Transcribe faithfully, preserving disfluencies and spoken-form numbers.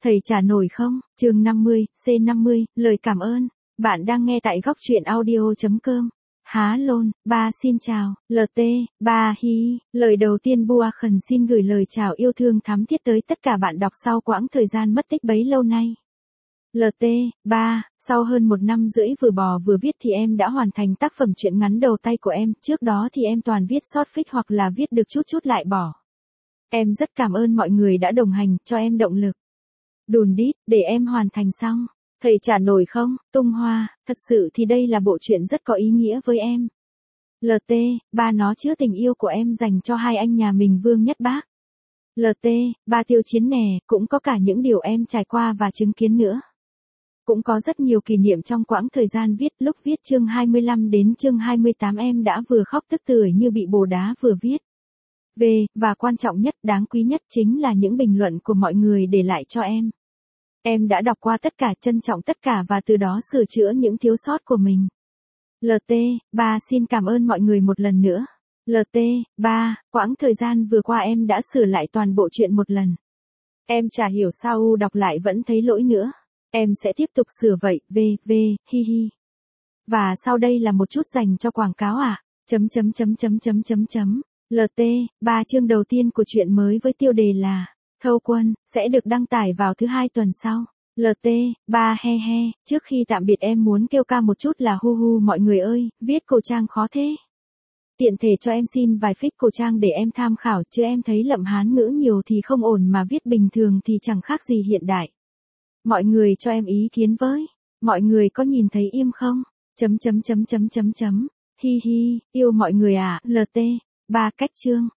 Thầy trả nổi không? Chương năm mươi, C năm mươi, lời cảm ơn. Bạn đang nghe tại góc truyện audio chấm com. Há lôn, ba xin chào, lờ tê, ba hi, lời đầu tiên Bua Khẩn xin gửi lời chào yêu thương thắm thiết tới tất cả bạn đọc sau quãng thời gian mất tích bấy lâu nay. lờ tê, ba, sau hơn một năm rưỡi vừa bò vừa viết thì em đã hoàn thành tác phẩm truyện ngắn đầu tay của em, trước đó thì em toàn viết short fic hoặc là viết được chút chút lại bỏ. Em rất cảm ơn mọi người đã đồng hành, cho em động lực. Đùn đít, để em hoàn thành xong. Thầy trả nổi không? Tung Hoa, thật sự thì đây là bộ truyện rất có ý nghĩa với em. lờ tê, ba nó chứa tình yêu của em dành cho hai anh nhà mình Vương Nhất Bác. lờ tê, ba Tiêu Chiến nè, cũng có cả những điều em trải qua và chứng kiến nữa. Cũng có rất nhiều kỷ niệm trong quãng thời gian viết, lúc viết chương hai mươi lăm đến chương hai mươi tám em đã vừa khóc tức tưởi như bị bồ đá vừa viết. Về, và quan trọng nhất, đáng quý nhất chính là những bình luận của mọi người để lại cho em. Em đã đọc qua tất cả, trân trọng tất cả và từ đó sửa chữa những thiếu sót của mình. lờ tê, ba xin cảm ơn mọi người một lần nữa. lờ tê, ba, quãng thời gian vừa qua em đã sửa lại toàn bộ chuyện một lần. Em chả hiểu sao u đọc lại vẫn thấy lỗi nữa. Em sẽ tiếp tục sửa vậy, v, v, hi hi. Và sau đây là một chút dành cho quảng cáo à, chấm chấm chấm chấm chấm chấm chấm. lờ tê, ba chương đầu tiên của truyện mới với tiêu đề là Thâu Quân, sẽ được đăng tải vào thứ hai tuần sau. lờ tê, ba he he, trước khi tạm biệt em muốn kêu ca một chút là hu hu mọi người ơi, viết cổ trang khó thế. Tiện thể cho em xin vài fic cổ trang để em tham khảo, chứ em thấy lậm Hán ngữ nhiều thì không ổn mà viết bình thường thì chẳng khác gì hiện đại. Mọi người cho em ý kiến với. Mọi người có nhìn thấy im không? Chấm chấm chấm chấm chấm chấm. Hi hi, yêu mọi người à, lờ tê. ba cách chương.